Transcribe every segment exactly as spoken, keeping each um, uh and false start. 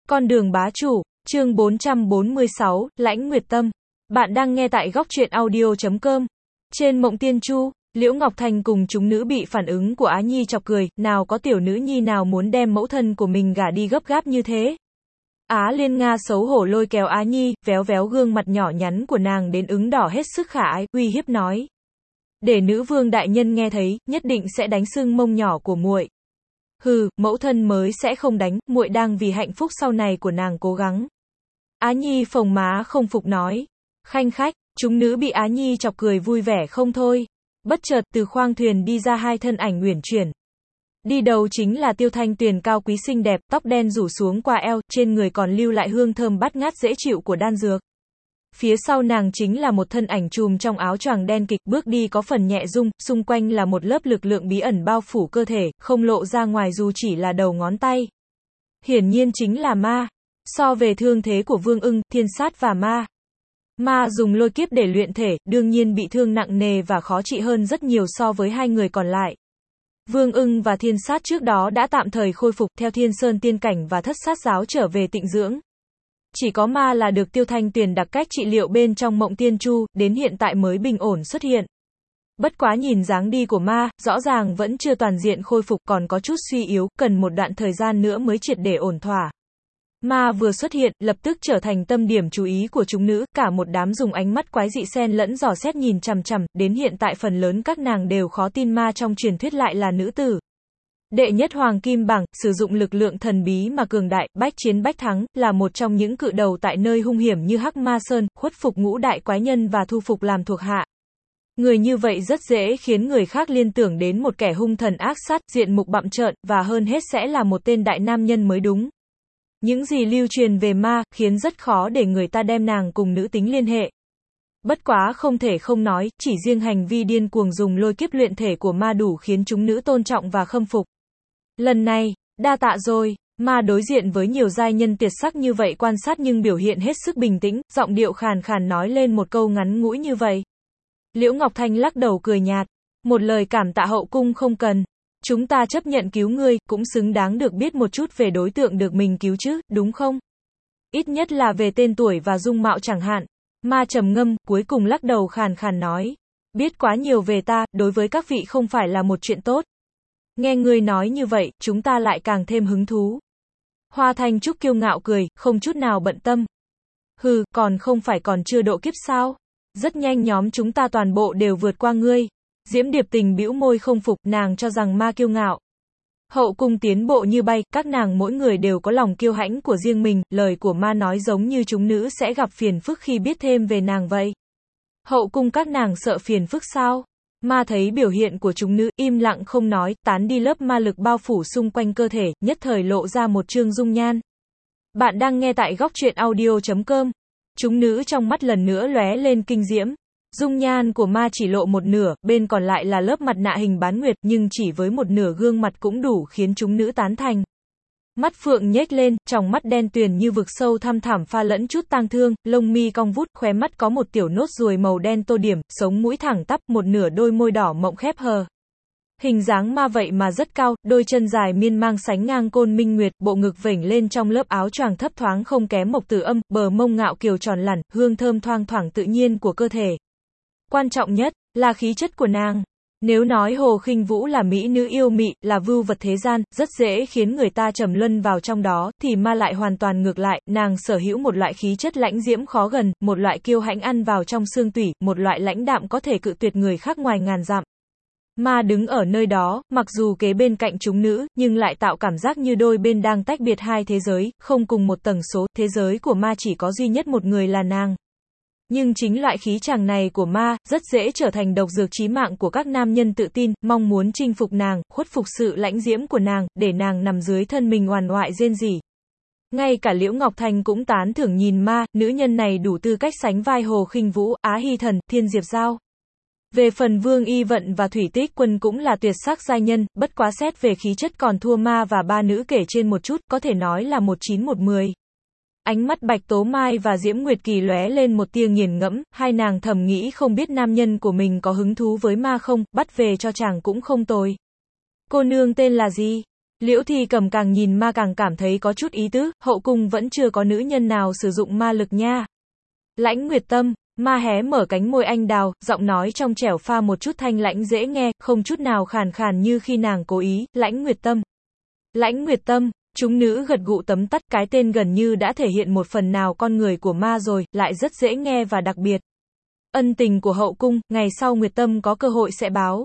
Con đường bá chủ, chương bốn trăm bốn mươi sáu, Lãnh Nguyệt Tâm. Bạn đang nghe tại góc truyện audio chấm com. Trên Mộng Tiên Chu, Liễu Ngọc Thành cùng chúng nữ bị phản ứng của Á Nhi chọc cười, nào có tiểu nữ nhi nào muốn đem mẫu thân của mình gả đi gấp gáp như thế. Á Liên Nga xấu hổ lôi kéo Á Nhi, véo véo gương mặt nhỏ nhắn của nàng đến ứng đỏ hết sức khả ái, uy hiếp nói. Để nữ vương đại nhân nghe thấy, nhất định sẽ đánh sưng mông nhỏ của muội. Hừ, mẫu thân mới sẽ không đánh, muội đang vì hạnh phúc sau này của nàng cố gắng. Á Nhi phồng má không phục nói. Khanh khách, chúng nữ bị Á Nhi chọc cười vui vẻ không thôi. Bất chợt từ khoang thuyền đi ra hai thân ảnh uyển chuyển. Đi đầu chính là Tiêu Thanh Tuyền cao quý xinh đẹp, tóc đen rủ xuống qua eo, trên người còn lưu lại hương thơm bát ngát dễ chịu của đan dược. Phía sau nàng chính là một thân ảnh trùm trong áo choàng đen kịch, bước đi có phần nhẹ rung, xung quanh là một lớp lực lượng bí ẩn bao phủ cơ thể, không lộ ra ngoài dù chỉ là đầu ngón tay. Hiển nhiên chính là ma. So về thương thế của Vương Ưng, Thiên Sát và ma. Ma dùng lôi kiếp để luyện thể, đương nhiên bị thương nặng nề và khó trị hơn rất nhiều so với hai người còn lại. Vương Ưng và Thiên Sát trước đó đã tạm thời khôi phục theo Thiên Sơn tiên cảnh và Thất Sát giáo trở về tịnh dưỡng. Chỉ có ma là được Tiêu Thanh Tuyền đặc cách trị liệu bên trong Mộng Tiên Chu, đến hiện tại mới bình ổn xuất hiện. Bất quá nhìn dáng đi của ma, rõ ràng vẫn chưa toàn diện khôi phục, còn có chút suy yếu, cần một đoạn thời gian nữa mới triệt để ổn thỏa. Ma vừa xuất hiện, lập tức trở thành tâm điểm chú ý của chúng nữ, cả một đám dùng ánh mắt quái dị xen lẫn dò xét nhìn chằm chằm, đến hiện tại phần lớn các nàng đều khó tin ma trong truyền thuyết lại là nữ tử. Đệ nhất hoàng kim bảng, sử dụng lực lượng thần bí mà cường đại, bách chiến bách thắng, là một trong những cự đầu tại nơi hung hiểm như Hắc Ma Sơn, khuất phục ngũ đại quái nhân và thu phục làm thuộc hạ. Người như vậy rất dễ khiến người khác liên tưởng đến một kẻ hung thần ác sát, diện mục bặm trợn, và hơn hết sẽ là một tên đại nam nhân mới đúng. Những gì lưu truyền về ma, khiến rất khó để người ta đem nàng cùng nữ tính liên hệ. Bất quá không thể không nói, chỉ riêng hành vi điên cuồng dùng lôi kiếp luyện thể của ma đủ khiến chúng nữ tôn trọng và khâm phục. Lần này, đa tạ rồi, ma đối diện với nhiều giai nhân tuyệt sắc như vậy quan sát nhưng biểu hiện hết sức bình tĩnh, giọng điệu khàn khàn nói lên một câu ngắn ngũi như vậy. Liễu Ngọc Thanh lắc đầu cười nhạt, một lời cảm tạ hậu cung không cần. Chúng ta chấp nhận cứu ngươi, cũng xứng đáng được biết một chút về đối tượng được mình cứu chứ, đúng không? Ít nhất là về tên tuổi và dung mạo chẳng hạn. Ma trầm ngâm, cuối cùng lắc đầu khàn khàn nói. Biết quá nhiều về ta, đối với các vị không phải là một chuyện tốt. Nghe ngươi nói như vậy, chúng ta lại càng thêm hứng thú. Hoa Thanh Trúc kiêu ngạo cười, không chút nào bận tâm. Hừ, còn không phải còn chưa độ kiếp sao? Rất nhanh nhóm chúng ta toàn bộ đều vượt qua ngươi. Diễm Điệp Tình bĩu môi không phục, nàng cho rằng ma kiêu ngạo. Hậu cung tiến bộ như bay, các nàng mỗi người đều có lòng kiêu hãnh của riêng mình, lời của ma nói giống như chúng nữ sẽ gặp phiền phức khi biết thêm về nàng vậy. Hậu cung các nàng sợ phiền phức sao? Ma thấy biểu hiện của chúng nữ, im lặng không nói, tán đi lớp ma lực bao phủ xung quanh cơ thể, nhất thời lộ ra một trương dung nhan. Bạn đang nghe tại góc truyện audio chấm com. Chúng nữ trong mắt lần nữa lóe lên kinh diễm. Dung nhan của ma chỉ lộ một nửa, bên còn lại là lớp mặt nạ hình bán nguyệt, nhưng chỉ với một nửa gương mặt cũng đủ khiến chúng nữ tán thành. Mắt phượng nhếch lên, tròng mắt đen tuyền như vực sâu thăm thẳm pha lẫn chút tang thương, lông mi cong vút, khóe mắt có một tiểu nốt ruồi màu đen tô điểm, sống mũi thẳng tắp, một nửa đôi môi đỏ mộng khép hờ. Hình dáng ma vậy mà rất cao, đôi chân dài miên mang sánh ngang côn minh nguyệt, bộ ngực vểnh lên trong lớp áo choàng thấp thoáng không kém mộc tử âm, bờ mông ngạo kiều tròn lẳn, hương thơm thoang thoảng tự nhiên của cơ thể. Quan trọng nhất là khí chất của nàng. Nếu nói Hồ Khinh Vũ là mỹ nữ yêu mị, là vưu vật thế gian, rất dễ khiến người ta trầm luân vào trong đó, thì ma lại hoàn toàn ngược lại, nàng sở hữu một loại khí chất lãnh diễm khó gần, một loại kiêu hãnh ăn vào trong xương tủy, một loại lãnh đạm có thể cự tuyệt người khác ngoài ngàn dặm. Ma đứng ở nơi đó, mặc dù kế bên cạnh chúng nữ, nhưng lại tạo cảm giác như đôi bên đang tách biệt hai thế giới, không cùng một tầng số, thế giới của ma chỉ có duy nhất một người là nàng. Nhưng chính loại khí chàng này của ma, rất dễ trở thành độc dược chí mạng của các nam nhân tự tin, mong muốn chinh phục nàng, khuất phục sự lãnh diễm của nàng, để nàng nằm dưới thân mình oàn oại rên rỉ. Ngay cả Liễu Ngọc Thành cũng tán thưởng nhìn ma, nữ nhân này đủ tư cách sánh vai Hồ Khinh Vũ, Á Hy Thần, Thiên Diệp Giao. Về phần Vương Y Vận và Thủy Tích Quân cũng là tuyệt sắc giai nhân, bất quá xét về khí chất còn thua ma và ba nữ kể trên một chút, có thể nói là một chín một mười. Ánh mắt Bạch Tố Mai và Diễm Nguyệt Kỳ lóe lên một tia nghiền ngẫm, hai nàng thầm nghĩ không biết nam nhân của mình có hứng thú với ma không, bắt về cho chàng cũng không tồi. Cô nương tên là gì? Liễu Thi Cầm càng nhìn ma càng cảm thấy có chút ý tứ, hậu cung vẫn chưa có nữ nhân nào sử dụng ma lực nha. Lãnh Nguyệt Tâm, ma hé mở cánh môi anh đào, giọng nói trong trẻo pha một chút thanh lãnh dễ nghe, không chút nào khàn khàn như khi nàng cố ý, Lãnh Nguyệt Tâm. Lãnh Nguyệt Tâm, chúng nữ gật gụ tấm tắc, cái tên gần như đã thể hiện một phần nào con người của ma rồi, lại rất dễ nghe và đặc biệt. Ân tình của hậu cung, ngày sau Nguyệt Tâm có cơ hội sẽ báo.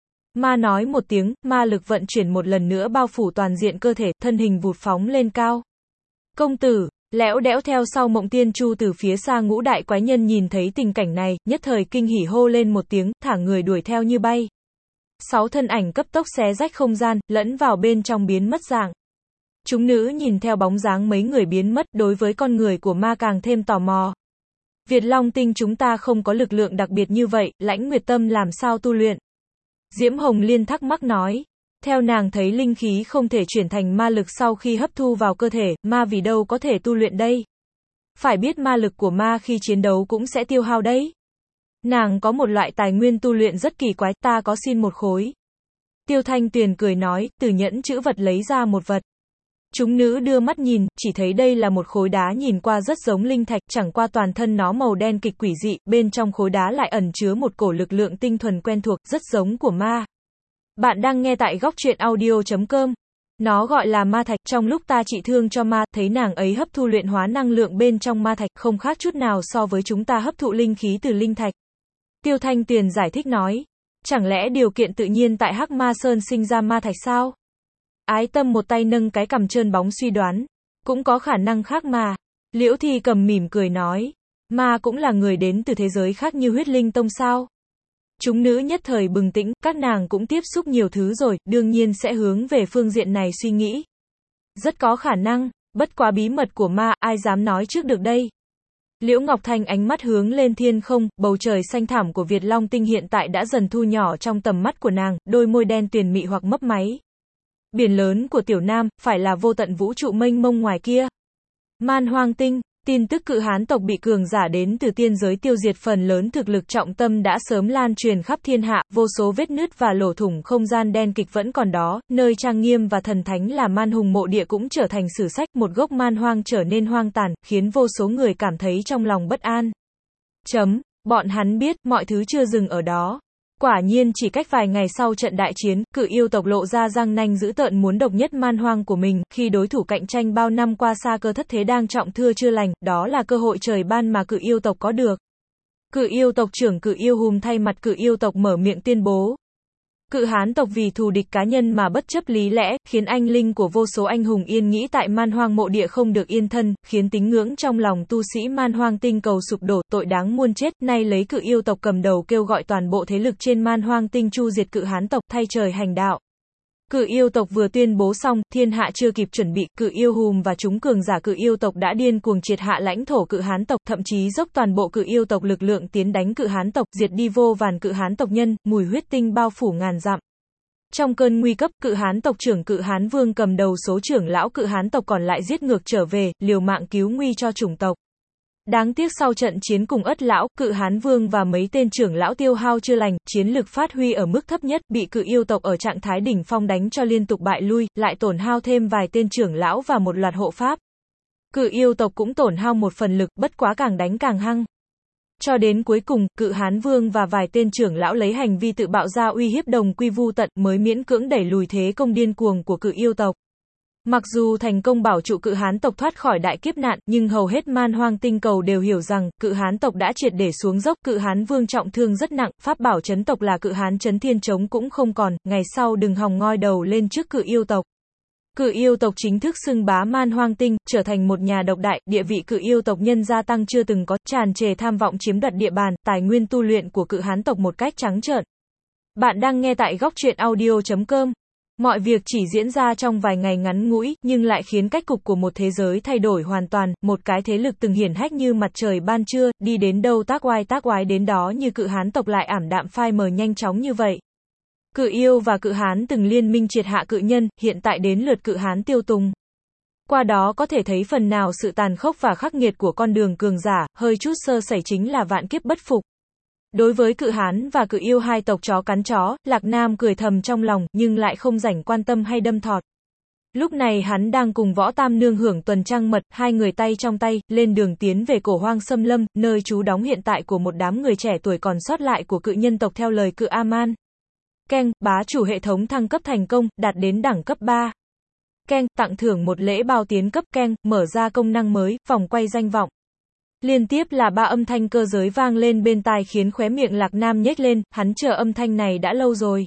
Ma nói một tiếng, ma lực vận chuyển một lần nữa bao phủ toàn diện cơ thể, thân hình vụt phóng lên cao. Công tử, lẽo đẽo theo sau Mộng Tiên Chu từ phía xa ngũ đại quái nhân nhìn thấy tình cảnh này, nhất thời kinh hỉ hô lên một tiếng, thả người đuổi theo như bay. Sáu thân ảnh cấp tốc xé rách không gian, lẫn vào bên trong biến mất dạng. Chúng nữ nhìn theo bóng dáng mấy người biến mất, đối với con người của ma càng thêm tò mò. Việt Long Tinh chúng ta không có lực lượng đặc biệt như vậy, Lãnh Nguyệt Tâm làm sao tu luyện? Diễm Hồng Liên thắc mắc nói. Theo nàng thấy linh khí không thể chuyển thành ma lực sau khi hấp thu vào cơ thể, ma vì đâu có thể tu luyện đây? Phải biết ma lực của ma khi chiến đấu cũng sẽ tiêu hao đấy. Nàng có một loại tài nguyên tu luyện rất kỳ quái, ta có xin một khối. Tiêu Thanh Tuyền cười nói, từ nhẫn chữ vật lấy ra một vật. Chúng nữ đưa mắt nhìn, chỉ thấy đây là một khối đá nhìn qua rất giống linh thạch, chẳng qua toàn thân nó màu đen kịch quỷ dị, bên trong khối đá lại ẩn chứa một cổ lực lượng tinh thuần quen thuộc, rất giống của ma. Bạn đang nghe tại góc truyện audio chấm com. Nó gọi là ma thạch, trong lúc ta trị thương cho ma, thấy nàng ấy hấp thu luyện hóa năng lượng bên trong ma thạch, không khác chút nào so với chúng ta hấp thụ linh khí từ linh thạch. Tiêu Thanh Tuyền giải thích nói, chẳng lẽ điều kiện tự nhiên tại Hắc Ma Sơn sinh ra ma thạch sao? Ái Tâm một tay nâng cái cằm trơn bóng suy đoán, cũng có khả năng khác mà. Liễu Thi Cầm mỉm cười nói, ma cũng là người đến từ thế giới khác như Huyết Linh Tông sao? Chúng nữ nhất thời bừng tỉnh, các nàng cũng tiếp xúc nhiều thứ rồi, đương nhiên sẽ hướng về phương diện này suy nghĩ. Rất có khả năng, bất quá bí mật của ma, ai dám nói trước được đây. Liễu Ngọc Thanh ánh mắt hướng lên thiên không, bầu trời xanh thẳm của Việt Long Tinh hiện tại đã dần thu nhỏ trong tầm mắt của nàng, đôi môi đen tuyền mị hoặc mấp máy. Biển lớn của Tiểu Nam, phải là vô tận vũ trụ mênh mông ngoài kia. Man Hoang Tinh, tin tức cự hán tộc bị cường giả đến từ tiên giới tiêu diệt phần lớn thực lực trọng tâm đã sớm lan truyền khắp thiên hạ, vô số vết nứt và lỗ thủng không gian đen kịch vẫn còn đó, nơi trang nghiêm và thần thánh là Man Hùng mộ địa cũng trở thành sử sách, một gốc man hoang trở nên hoang tàn, khiến vô số người cảm thấy trong lòng bất an. Chấm, bọn hắn biết, mọi thứ chưa dừng ở đó. Quả nhiên chỉ cách vài ngày sau trận đại chiến, cự yêu tộc lộ ra răng nanh dữ tợn muốn độc nhất man hoang của mình, khi đối thủ cạnh tranh bao năm qua xa cơ thất thế đang trọng thưa chưa lành, đó là cơ hội trời ban mà cự yêu tộc có được. Cự yêu tộc trưởng Cự Yêu Hùm thay mặt cự yêu tộc mở miệng tuyên bố. Cự hán tộc vì thù địch cá nhân mà bất chấp lý lẽ, khiến anh linh của vô số anh hùng yên nghĩ tại man hoang mộ địa không được yên thân, khiến tín ngưỡng trong lòng tu sĩ man hoang tinh cầu sụp đổ, tội đáng muôn chết, nay lấy cự yêu tộc cầm đầu kêu gọi toàn bộ thế lực trên man hoang tinh chu diệt cự hán tộc, thay trời hành đạo. Cự yêu tộc vừa tuyên bố xong, thiên hạ chưa kịp chuẩn bị, cự yêu hùm và chúng cường giả cự yêu tộc đã điên cuồng triệt hạ lãnh thổ cự hán tộc, thậm chí dốc toàn bộ cự yêu tộc lực lượng tiến đánh cự hán tộc, diệt đi vô vàn cự hán tộc nhân, mùi huyết tinh bao phủ ngàn dặm. Trong cơn nguy cấp, cự hán tộc trưởng Cự Hán Vương cầm đầu số trưởng lão cự hán tộc còn lại giết ngược trở về, liều mạng cứu nguy cho chủng tộc. Đáng tiếc sau trận chiến cùng Ất lão, Cự Hán Vương và mấy tên trưởng lão tiêu hao chưa lành, chiến lực phát huy ở mức thấp nhất, bị cự yêu tộc ở trạng thái đỉnh phong đánh cho liên tục bại lui, lại tổn hao thêm vài tên trưởng lão và một loạt hộ pháp. Cự yêu tộc cũng tổn hao một phần lực, bất quá càng đánh càng hăng. Cho đến cuối cùng, Cự Hán Vương và vài tên trưởng lão lấy hành vi tự bạo ra uy hiếp đồng quy vu tận, mới miễn cưỡng đẩy lùi thế công điên cuồng của cự yêu tộc. Mặc dù thành công bảo trụ cự hán tộc thoát khỏi đại kiếp nạn, nhưng hầu hết man hoang tinh cầu đều hiểu rằng, cự hán tộc đã triệt để xuống dốc, Cự Hán Vương trọng thương rất nặng, pháp bảo chấn tộc là cự hán chấn thiên trống cũng không còn, ngày sau đừng hòng ngoi đầu lên trước cự yêu tộc. Cự yêu tộc chính thức xưng bá man hoang tinh, trở thành một nhà độc đại, địa vị cự yêu tộc nhân gia tăng chưa từng có, tràn trề tham vọng chiếm đoạt địa bàn, tài nguyên tu luyện của cự hán tộc một cách trắng trợn. Bạn đang nghe tại góc truyện audio chấm com. Mọi việc chỉ diễn ra trong vài ngày ngắn ngủi, nhưng lại khiến cách cục của một thế giới thay đổi hoàn toàn, một cái thế lực từng hiển hách như mặt trời ban trưa, đi đến đâu tác oai tác oái đến đó như cự hán tộc lại ảm đạm phai mờ nhanh chóng như vậy. Cự yêu và cự hán từng liên minh triệt hạ cự nhân, hiện tại đến lượt cự hán tiêu tùng. Qua đó có thể thấy phần nào sự tàn khốc và khắc nghiệt của con đường cường giả, hơi chút sơ sẩy chính là vạn kiếp bất phục. Đối với cự hán và cự yêu hai tộc chó cắn chó, Lạc Nam cười thầm trong lòng, nhưng lại không rảnh quan tâm hay đâm thọt. Lúc này hắn đang cùng Võ Tam Nương hưởng tuần trăng mật, hai người tay trong tay, lên đường tiến về cổ hoang xâm lâm, nơi trú đóng hiện tại của một đám người trẻ tuổi còn sót lại của cự nhân tộc theo lời cự A-man. Keng, bá chủ hệ thống thăng cấp thành công, đạt đến đẳng cấp ba. Keng, tặng thưởng một lễ bao tiến cấp. Keng, mở ra công năng mới, vòng quay danh vọng. Liên tiếp là ba âm thanh cơ giới vang lên bên tai khiến khóe miệng Lạc Nam nhếch lên, hắn chờ âm thanh này đã lâu rồi.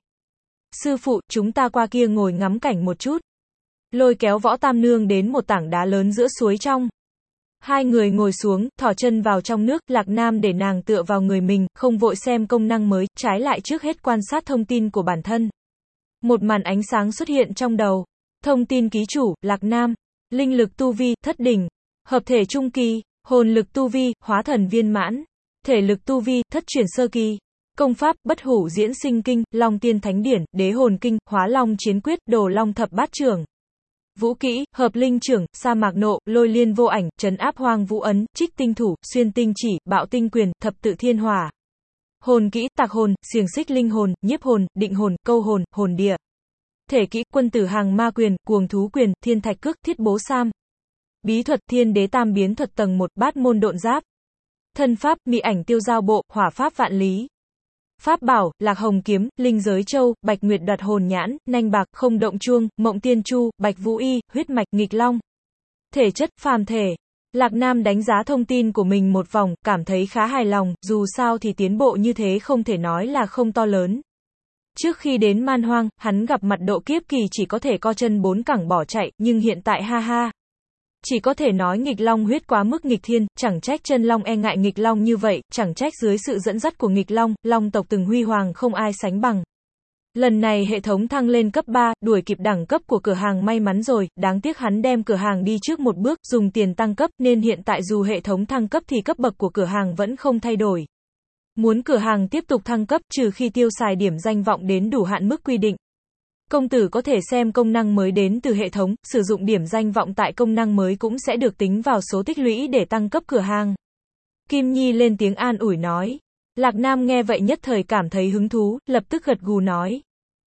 Sư phụ, chúng ta qua kia ngồi ngắm cảnh một chút. Lôi kéo Võ Tam Nương đến một tảng đá lớn giữa suối trong. Hai người ngồi xuống, thò chân vào trong nước, Lạc Nam để nàng tựa vào người mình, không vội xem công năng mới, trái lại trước hết quan sát thông tin của bản thân. Một màn ánh sáng xuất hiện trong đầu. Thông tin ký chủ, Lạc Nam. Linh lực tu vi, thất đỉnh. Hợp thể trung kỳ. Hồn lực tu vi, hóa thần viên mãn. Thể lực tu vi, thất chuyển sơ kỳ. Công pháp, bất hủ diễn sinh kinh, long tiên thánh điển, đế hồn kinh, hóa long chiến quyết, đồ long thập bát trưởng. Vũ kỹ, hợp linh trưởng, sa mạc nộ, lôi liên vô ảnh, trấn áp hoang vũ ấn, trích tinh thủ, xuyên tinh chỉ, bạo tinh quyền, thập tự thiên hỏa. Hồn kỹ, tạc hồn, xiềng xích linh hồn, nhiếp hồn, định hồn, câu hồn, hồn địa. Thể kỹ, quân tử hàng ma quyền, cuồng thú quyền, thiên thạch cước, thiết bố sam. Bí thuật, thiên đế tam biến thuật tầng một, bát môn độn giáp. Thân pháp, mị ảnh tiêu giao bộ, hỏa pháp vạn lý. Pháp bảo, lạc hồng kiếm, linh giới châu, bạch nguyệt đoạt hồn nhãn, nanh bạc, không động chuông, mộng tiên chu, bạch vũ y, huyết mạch, nghịch long. Thể chất, phàm thể. Lạc Nam đánh giá thông tin của mình một vòng, cảm thấy khá hài lòng, dù sao thì tiến bộ như thế không thể nói là không to lớn. Trước khi đến man hoang, hắn gặp mặt độ kiếp kỳ chỉ có thể co chân bốn cẳng bỏ chạy, nhưng hiện tại ha ha. Chỉ có thể nói nghịch long huyết quá mức nghịch thiên, chẳng trách chân long e ngại nghịch long như vậy, chẳng trách dưới sự dẫn dắt của nghịch long, long tộc từng huy hoàng không ai sánh bằng. Lần này hệ thống thăng lên cấp ba, đuổi kịp đẳng cấp của cửa hàng may mắn rồi, đáng tiếc hắn đem cửa hàng đi trước một bước, dùng tiền tăng cấp, nên hiện tại dù hệ thống thăng cấp thì cấp bậc của cửa hàng vẫn không thay đổi. Muốn cửa hàng tiếp tục thăng cấp, trừ khi tiêu xài điểm danh vọng đến đủ hạn mức quy định. Công tử có thể xem công năng mới đến từ hệ thống, sử dụng điểm danh vọng tại công năng mới cũng sẽ được tính vào số tích lũy để tăng cấp cửa hàng. Kim Nhi lên tiếng an ủi nói. Lạc Nam nghe vậy nhất thời cảm thấy hứng thú, lập tức gật gù nói.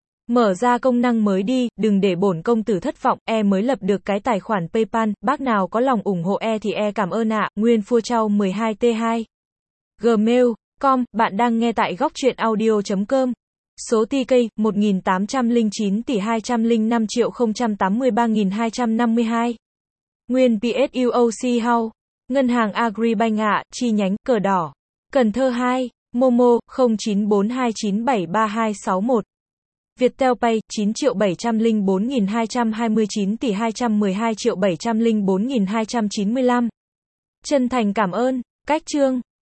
Mở ra công năng mới đi, đừng để bổn công tử thất vọng, e mới lập được cái tài khoản PayPal, bác nào có lòng ủng hộ e thì e cảm ơn ạ, Nguyên Phua Trao mười hai T hai. Gmail chấm com, bạn đang nghe tại góc truyện audio chấm com. Số T K, một nghìn tám trăm lẻ chín tỷ hai trăm lẻ năm triệu không trăm tám mươi ba nghìn hai trăm năm mươi hai. Nguyên pê ét u ô xê House. Ngân hàng Agribank ạ, chi nhánh, cờ đỏ. Cần Thơ hai. Momo, không chín bốn hai chín bảy ba hai sáu một. Viettel Pay, chín triệu bảy trăm lẻ bốn nghìn hai trăm hai mươi chín tỷ hai trăm mười hai triệu bảy trăm lẻ bốn nghìn hai trăm chín mươi lăm. Chân thành cảm ơn. Cách chương.